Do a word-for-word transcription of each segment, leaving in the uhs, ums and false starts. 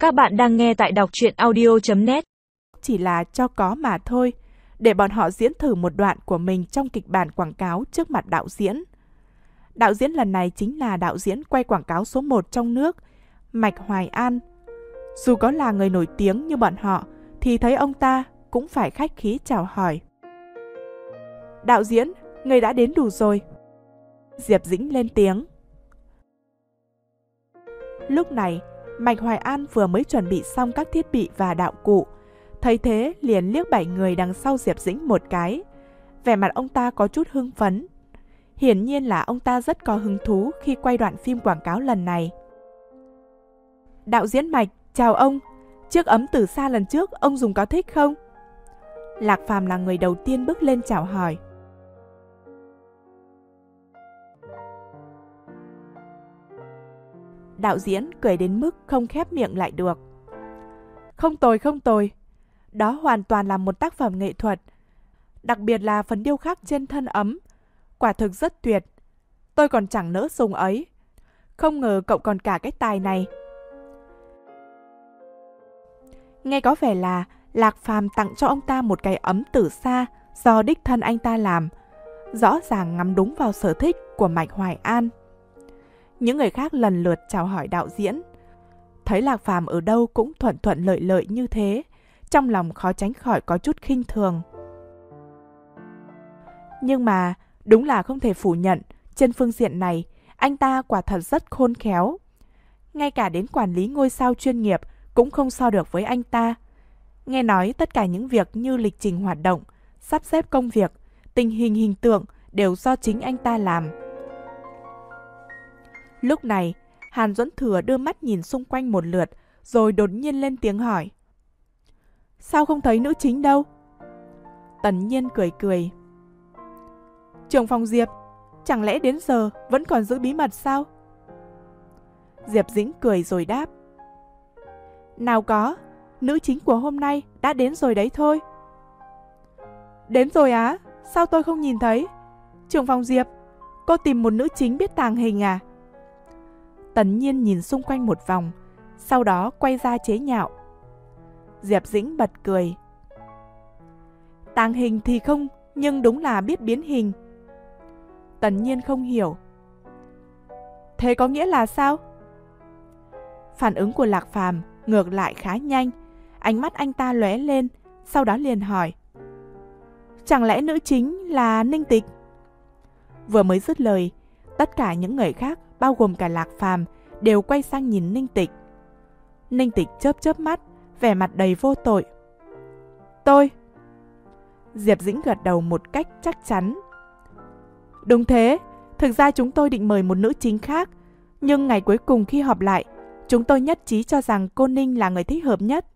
Các bạn đang nghe tại đọc truyện audio chấm net. Chỉ là cho có mà thôi, để bọn họ diễn thử một đoạn của mình trong kịch bản quảng cáo trước mặt đạo diễn. Đạo diễn lần này chính là đạo diễn quay quảng cáo số một trong nước, Mạch Hoài An. Dù có là người nổi tiếng như bọn họ, thì thấy ông ta cũng phải khách khí chào hỏi. Đạo diễn, người đã đến đủ rồi. Diệp Dĩnh lên tiếng. Lúc này, Mạch Hoài An vừa mới chuẩn bị xong các thiết bị và đạo cụ. Thấy thế liền liếc bảy người đằng sau Diệp Dĩnh một cái. Vẻ mặt ông ta có chút hưng phấn. Hiển nhiên là ông ta rất có hứng thú khi quay đoạn phim quảng cáo lần này. Đạo diễn Mạch, chào ông. Chiếc ấm từ xa lần trước ông dùng có thích không? Lạc Phàm là người đầu tiên bước lên chào hỏi. Đạo diễn cười đến mức không khép miệng lại được. Không tồi, không tồi. Đó hoàn toàn là một tác phẩm nghệ thuật. Đặc biệt là phần điêu khắc trên thân ấm. Quả thực rất tuyệt. Tôi còn chẳng nỡ dùng ấy. Không ngờ cậu còn cả cái tài này. Nghe có vẻ là Lạc Phàm tặng cho ông ta một cái ấm từ xa do đích thân anh ta làm. Rõ ràng ngắm đúng vào sở thích của Mạch Hoài An. Những người khác lần lượt chào hỏi đạo diễn. Thấy Lạc Phàm ở đâu cũng thuận thuận lợi lợi như thế, trong lòng khó tránh khỏi có chút khinh thường. Nhưng mà đúng là không thể phủ nhận, trên phương diện này, anh ta quả thật rất khôn khéo. Ngay cả đến quản lý ngôi sao chuyên nghiệp cũng không so được với anh ta. Nghe nói tất cả những việc như lịch trình hoạt động, sắp xếp công việc, tình hình hình tượng đều do chính anh ta làm. Lúc này, Hàn Duẫn Thừa đưa mắt nhìn xung quanh một lượt, rồi đột nhiên lên tiếng hỏi. Sao không thấy nữ chính đâu? Tần Nhiên cười cười. Trưởng phòng Diệp, chẳng lẽ đến giờ vẫn còn giữ bí mật sao? Diệp Dĩnh cười rồi đáp. Nào có, nữ chính của hôm nay đã đến rồi đấy thôi. Đến rồi á? Sao tôi không nhìn thấy? Trưởng phòng Diệp, cô tìm một nữ chính biết tàng hình à? Tần Nhiên nhìn xung quanh một vòng, sau đó quay ra chế nhạo. Diệp Dĩnh bật cười. Tàng hình thì không, nhưng đúng là biết biến hình. Tần Nhiên không hiểu. Thế có nghĩa là sao? Phản ứng của Lạc Phàm ngược lại khá nhanh, ánh mắt anh ta lóe lên, sau đó liền hỏi. Chẳng lẽ nữ chính là Ninh Tịch? Vừa mới dứt lời, tất cả những người khác, bao gồm cả Lạc Phàm, đều quay sang nhìn Ninh Tịch. Ninh Tịch chớp chớp mắt, vẻ mặt đầy vô tội. Tôi. Diệp Dĩnh gật đầu một cách chắc chắn. Đúng thế, thực ra chúng tôi định mời một nữ chính khác, nhưng ngày cuối cùng khi họp lại, chúng tôi nhất trí cho rằng cô Ninh là người thích hợp nhất.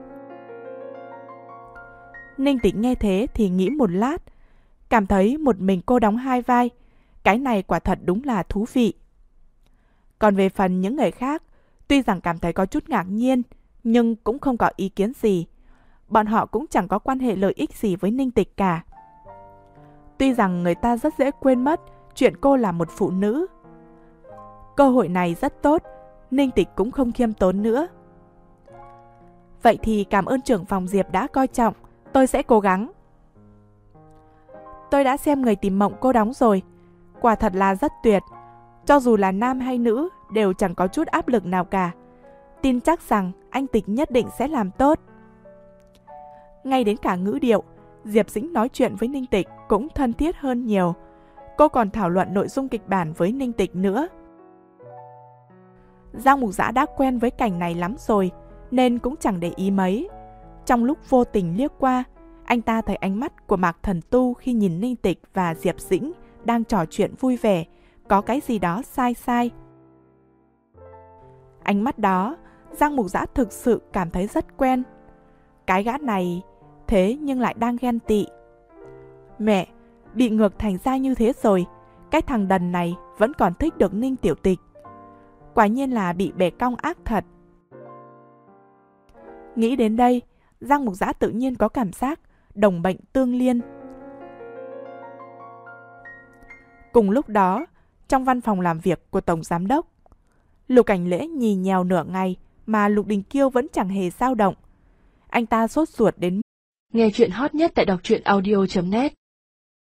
Ninh Tịch nghe thế thì nghĩ một lát, cảm thấy một mình cô đóng hai vai, cái này quả thật đúng là thú vị. Còn về phần những người khác, tuy rằng cảm thấy có chút ngạc nhiên, nhưng cũng không có ý kiến gì. Bọn họ cũng chẳng có quan hệ lợi ích gì với Ninh Tịch cả. Tuy rằng người ta rất dễ quên mất chuyện cô là một phụ nữ. Cơ hội này rất tốt, Ninh Tịch cũng không khiêm tốn nữa. Vậy thì cảm ơn trưởng phòng Diệp đã coi trọng, tôi sẽ cố gắng. Tôi đã xem Người Tìm Mộng cô đóng rồi, quả thật là rất tuyệt. Cho dù là nam hay nữ đều chẳng có chút áp lực nào cả. Tin chắc rằng anh Tịch nhất định sẽ làm tốt. Ngay đến cả ngữ điệu, Diệp Dĩnh nói chuyện với Ninh Tịch cũng thân thiết hơn nhiều. Cô còn thảo luận nội dung kịch bản với Ninh Tịch nữa. Giang Mục Dã đã quen với cảnh này lắm rồi, nên cũng chẳng để ý mấy. Trong lúc vô tình liếc qua, anh ta thấy ánh mắt của Mạc Thần Tu khi nhìn Ninh Tịch và Diệp Dĩnh đang trò chuyện vui vẻ, có cái gì đó sai sai. Ánh mắt đó, Giang Mục Dã thực sự cảm thấy rất quen. Cái gã này, thế nhưng lại đang ghen tị. Mẹ, bị ngược thành ra như thế rồi, cái thằng đần này vẫn còn thích được Ninh Tiểu Tịch. Quả nhiên là bị bẻ cong ác thật. Nghĩ đến đây, Giang Mục Dã tự nhiên có cảm giác đồng bệnh tương liên. Cùng lúc đó, trong văn phòng làm việc của Tổng Giám đốc, Lục Cảnh Lễ nhì nhèo nửa ngày mà Lục Đình Kiêu vẫn chẳng hề dao động. Anh ta sốt ruột đến. Nghe chuyện hot nhất tại đọc truyện audio chấm net